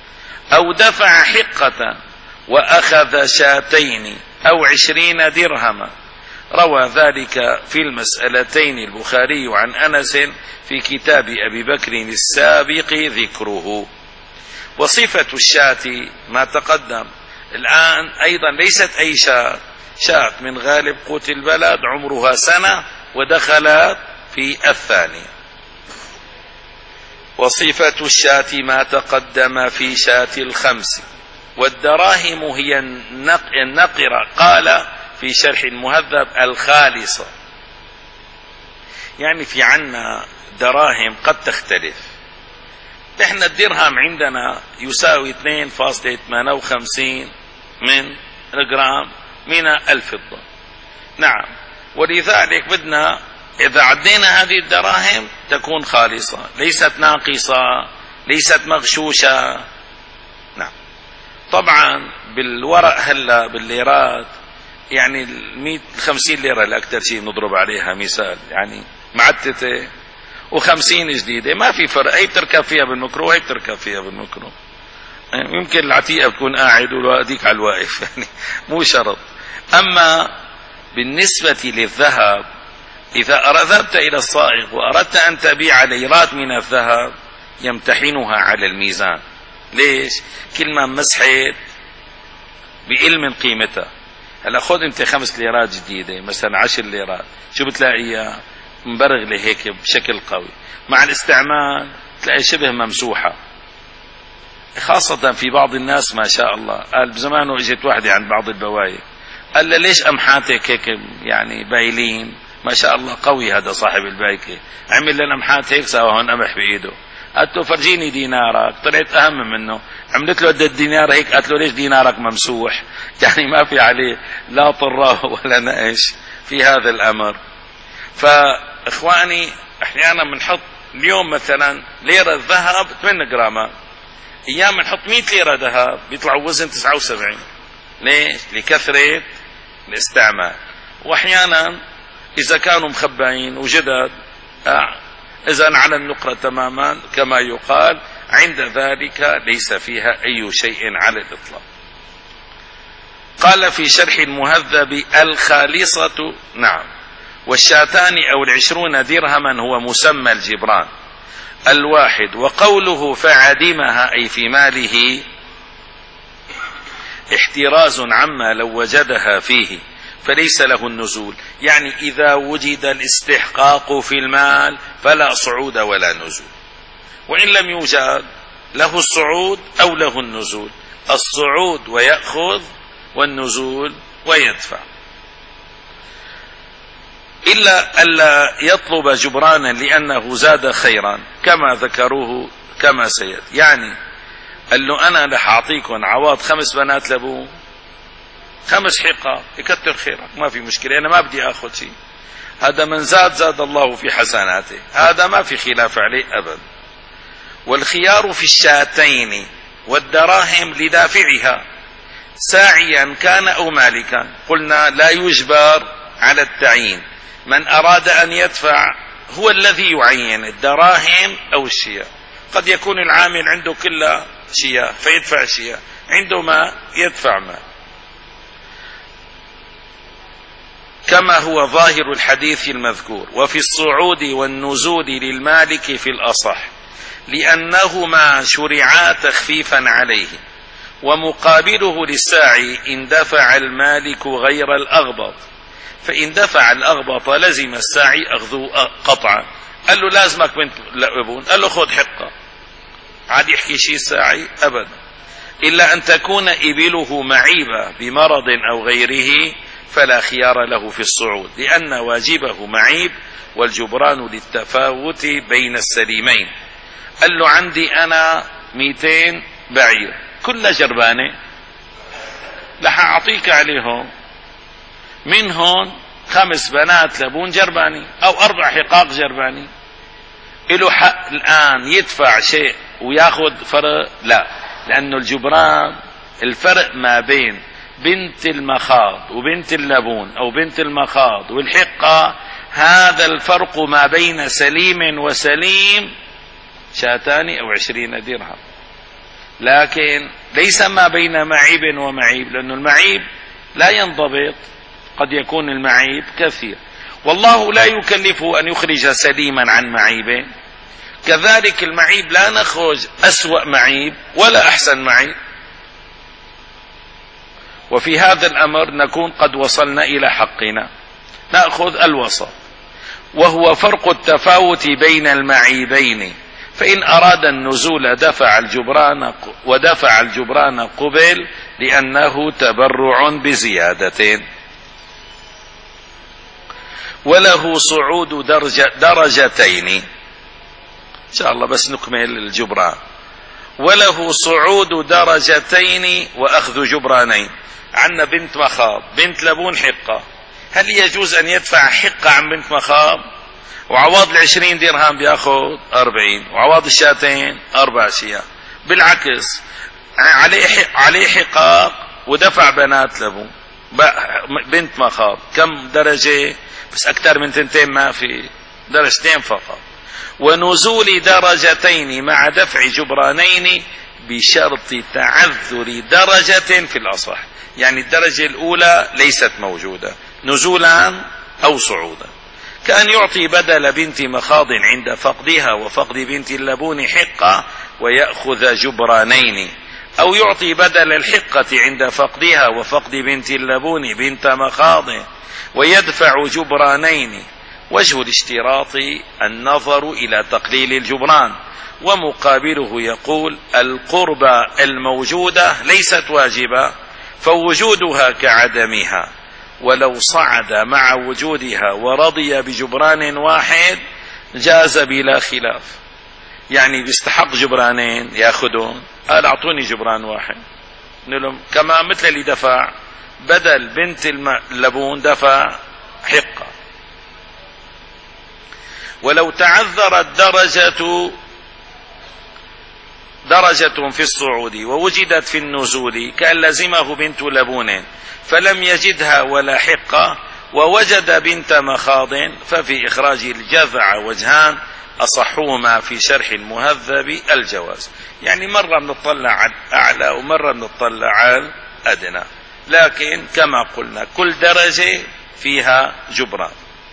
أو دفع حقة وأخذ شاتين أو عشرين درهما. روى ذلك في المسألتين البخاري عن أنس في كتاب أبي بكر السابق ذكره. وصفة الشاة ما تقدم الآن أيضا ليست أي شاة، شاة من غالب قوت البلد عمرها سنة ودخلت في الثاني. وصفة الشاة ما تقدم في شاة الخمس. والدراهم هي النقرة، قال في شرح المهذب الخالصة، يعني في عنا دراهم قد تختلف. احنا الدرهم عندنا يساوي اثنين فاصلة ثمانية وخمسين من الجرام من الفضة. نعم، ولذلك بدنا إذا عدينا هذه الدراهم تكون خالصة، ليست ناقصة، ليست مغشوشة. نعم. طبعا بالورق هلا بالليرات يعني المئة خمسين ليرة الأكثر شيء نضرب عليها مثال، يعني معتتة وخمسين جديدة، ما في فرق، هي بتركب فيها بالمكروه هي بتركب فيها بالمكروه. يمكن العتيقة بتكون قاعد والواديك على الواقف، يعني مو شرط. أما بالنسبة للذهب إذا ذهبت إلى الصائغ وأردت أن تبيع ليرات من الذهب يمتحنها على الميزان. ليش؟ كل ما مسحت بقل من قيمتها. هلا خذ انت خمس ليرات جديدة مثلا عشر ليرات، شو بتلاقيها؟ مبرغلة هيك بشكل قوي، مع الاستعمال تلاقي شبه ممسوحة، خاصة في بعض الناس ما شاء الله. قال بزمانه اجت واحدة عند بعض البوايع قال له ليش أمحاتك هيك يعني بايلين؟ ما شاء الله قوي هذا صاحب البايكة، عمل لنا أمحات هيك سوا هون قمح بإيده. قالت له فرجيني دينارك، طلعت أهم منه، عملت له قد الدينار هيك، قالت له ليش دينارك ممسوح؟ يعني ما في عليه لا طرة ولا نقش في هذا الأمر. فإخواني أحيانا بنحط اليوم مثلا ليرة ذهب ثمانية جرامات، أيام بنحط مئة ليرة ذهب بيطلعوا وزن تسعة وسبعين. ليش؟ لكثرة الاستعمال. وأحيانا إذا كانوا مخبئين وجدد إذا على النقرة تماما كما يقال، عند ذلك ليس فيها أي شيء على الإطلاق. قال في شرح المهذب الخالصة. نعم. والشاتان أو العشرون درهما هو مسمى الجبران الواحد. وقوله فعدمها أي في ماله احتراز عما لو وجدها فيه فليس له النزول، يعني إذا وجد الاستحقاق في المال فلا صعود ولا نزول، وإن لم يوجد له الصعود أو له النزول، الصعود ويأخذ والنزول ويدفع، إلا ألا يطلب جبرانا لأنه زاد خيرا كما ذكروه كما سيد. يعني قال له أنا رح أعطيكم عوض خمس بنات لابوه، خمس حقة، يكتر خيرك ما في مشكلة، أنا ما بدي أخذ شيء. هذا من زاد زاد الله في حسناته، هذا ما في خلاف عليه أبدا. والخيار في الشاتين والدراهم لدافعها ساعيا كان أو مالكا. قلنا لا يجبر على التعيين، من أراد أن يدفع هو الذي يعين الدراهم أو الشياء. قد يكون العامل عنده كل شياء فيدفع شياء، عنده ما يدفع ما، كما هو ظاهر الحديث المذكور. وفي الصعود والنزول للمالك في الأصح لأنهما شرعا تخفيفا عليه، ومقابله للساعي إن دفع المالك غير الأغبط، فإن دفع الأغبط لزم الساعي أخذه قطعا. قال له لازمك بنت لأبون، قال له خذ حقه، عاد يحكي شيء الساعي أبدا، إلا أن تكون إبله معيبة بمرض أو غيره فلا خيار له في الصعود، لأن واجبه معيب والجبران للتفاوت بين السليمين. قال له عندي أنا مئتين بعير كل جربانة، لح أعطيك عليهم منهم خمس بنات لبون جرباني أو أربع حقاق جرباني، إله حق الآن يدفع شيء وياخذ فرق؟ لا، لأنه الجبران الفرق ما بين بنت المخاض وبنت اللبون أو بنت المخاض والحقة، هذا الفرق ما بين سليم وسليم شاتان أو عشرين درهم. لكن ليس ما بين معيب ومعيب، لأن المعيب لا ينضبط، قد يكون المعيب كثير، والله لا يكلفه أن يخرج سليما عن معيب. كذلك المعيب لا نخرج أسوأ معيب ولا أحسن معيب. وفي هذا الأمر نكون قد وصلنا إلى حقنا، نأخذ الوسط، وهو فرق التفاوت بين المعيبين. فإن أراد النزول دفع الجبران ودفع الجبران قبل، لأنه تبرع بزيادة. وله صعود درجة درجتين، إن شاء الله بس نكمل الجبران. وله صعود درجتين وأخذ جبرانين. عندنا بنت مخاض، بنت لبون حقة، هل يجوز أن يدفع حقة عن بنت مخاض وعوض العشرين درهم بياخذ أربعين، وعوض الشاتين أربع شياه؟ بالعكس، عليه عليه حقاق ودفع بنات لبون، بنت مخاض كم درجة؟ بس أكثر من تنتين ما في، درجتين فقط. ونزول درجتين مع دفع جبرانين بشرط تعذر درجة في الأصح، يعني الدرجة الأولى ليست موجودة، نزولا أو صعودا. كأن يعطي بدل بنت مخاض عند فقدها وفقد بنت اللبون حقة ويأخذ جبرانين، أو يعطي بدل الحقة عند فقدها وفقد بنت اللبون بنت مخاض ويدفع جبرانين. وجه الاشتراط النظر إلى تقليل الجبران، ومقابله يقول القربى الموجودة ليست واجبة، فوجودها كعدمها، ولو صعد مع وجودها ورضي بجبران واحد جاز بلا خلاف. يعني بيستحق جبرانين ياخذون، قال اعطوني جبران واحد، نلهم كما مثل اللي دفع بدل بنت اللبون دفع حقة. ولو تعذرت درجة درجة في الصعود ووجدت في النزول، كأن لزمه بنت لبون فلم يجدها ولا حقة ووجد بنت مخاض، ففي إخراج الجذع وجهان، أصحهما في شرح المهذب الجواز. يعني مرة بنطلع على الأعلى ومرة بنطلع على الأدنى، لكن كما قلنا كل درجة فيها جبران.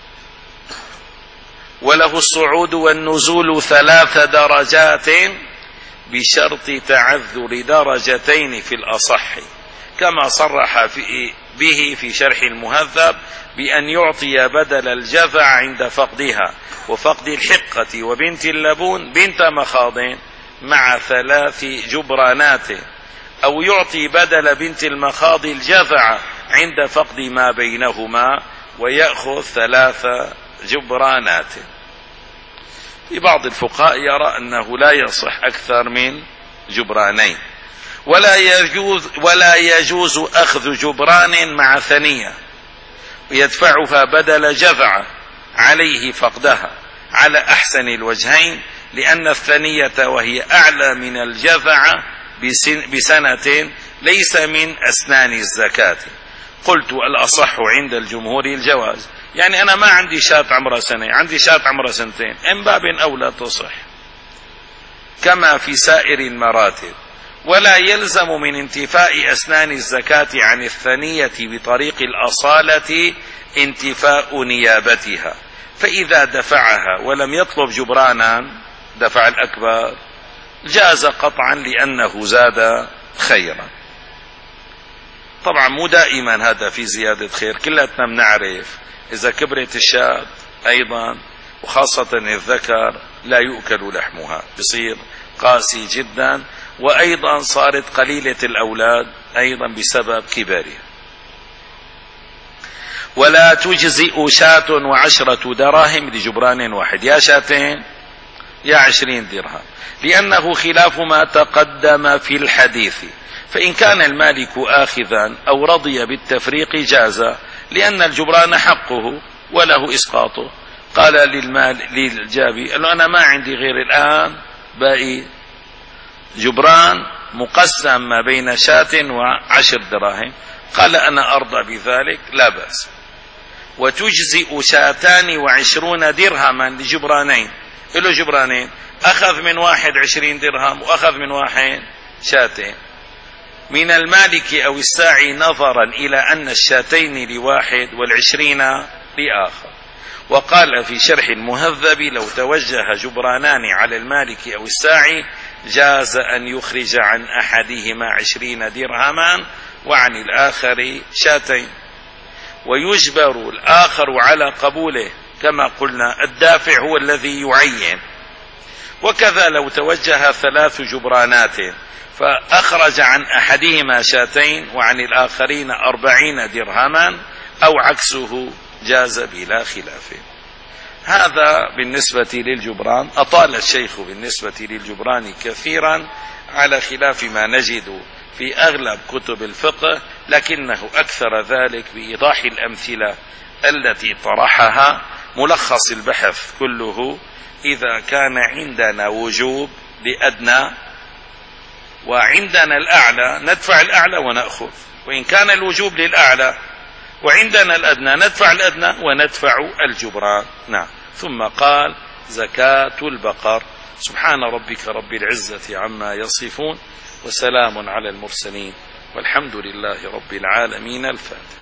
وله الصعود والنزول ثلاث درجات بشرط تعذر درجتين في الأصح، كما صرح في به في شرح المهذب بأن يعطي بدل الجذع عند فقدها وفقد الحقة وبنت اللبون بنت مخاض مع ثلاث جبرانات، أو يعطي بدل بنت المخاض الجذع عند فقد ما بينهما ويأخذ ثلاث جبرانات. في بعض الفقهاء يرى أنه لا يصح أكثر من جبرانين. ولا يجوز ولا يجوز أخذ جبران مع ثنية يدفعها بدل جذع عليه فقدها على أحسن الوجهين، لأن الثنية وهي أعلى من الجذع بسنة ليس من أسنان الزكاة. قلت الأصح عند الجمهور الجواز، يعني أنا ما عندي شاة عمرها سنة، عندي شاة عمرها سنتين، إن باب أولى تصح كما في سائر المراتب. ولا يلزم من انتفاء أسنان الزكاة عن الثنية بطريق الأصالة انتفاء نيابتها، فإذا دفعها ولم يطلب جبرانا دفع الأكبر جاز قطعا لأنه زاد خيرا. طبعا مو دائما هذا في زيادة خير، كلتنا بنعرف إذا كبرت الشاة أيضا وخاصة الذكر لا يؤكل لحمها، بصير قاسي جدا، وأيضا صارت قليلة الأولاد أيضا بسبب كبارها. ولا تجزئ شاة وعشرة دراهم لجبران واحد، يا شاتين يا عشرين درهم، لأنه خلاف ما تقدم في الحديث. فإن كان المالك آخذا أو رضي بالتفريق جاز، لأن الجبران حقه وله إسقاطه. قال للمال للجابي قال له أنا ما عندي غير الآن باقي جبران مقسم ما بين شاة وعشر دراهم، قال أنا أرضى بذلك لا بأس. وتجزئ شاتان وعشرون درهما لجبرانين، له جبرانين، أخذ من واحد عشرين درهم وأخذ من واحد شاتين. من المالك أو الساعي نظرا إلى أن الشاتين لواحد والعشرين لآخر. وقال في شرح المهذب لو توجه جبرانان على المالك أو الساعي جاز أن يخرج عن أحدهما عشرين درهما وعن الآخر شاتين، ويجبر الآخر على قبوله كما قلنا، الدافع هو الذي يعين. وكذا لو توجه ثلاث جبرانات فأخرج عن أحدهما شاتين وعن الآخرين أربعين درهما أو عكسه جاز بلا خلاف. هذا بالنسبة للجبران. أطال الشيخ بالنسبة للجبران كثيرا على خلاف ما نجد في أغلب كتب الفقه، لكنه أكثر ذلك بإيضاح الأمثلة التي طرحها. ملخص البحث كله: إذا كان عندنا وجوب لأدنى وعندنا الأعلى ندفع الأعلى ونأخذ، وإن كان الوجوب للأعلى وعندنا الأدنى ندفع الأدنى وندفع الجبران. نعم. ثم قال: زكاة البقر. سبحان ربك رب العزة عما يصفون، وسلام على المرسلين، والحمد لله رب العالمين. الفاتحة.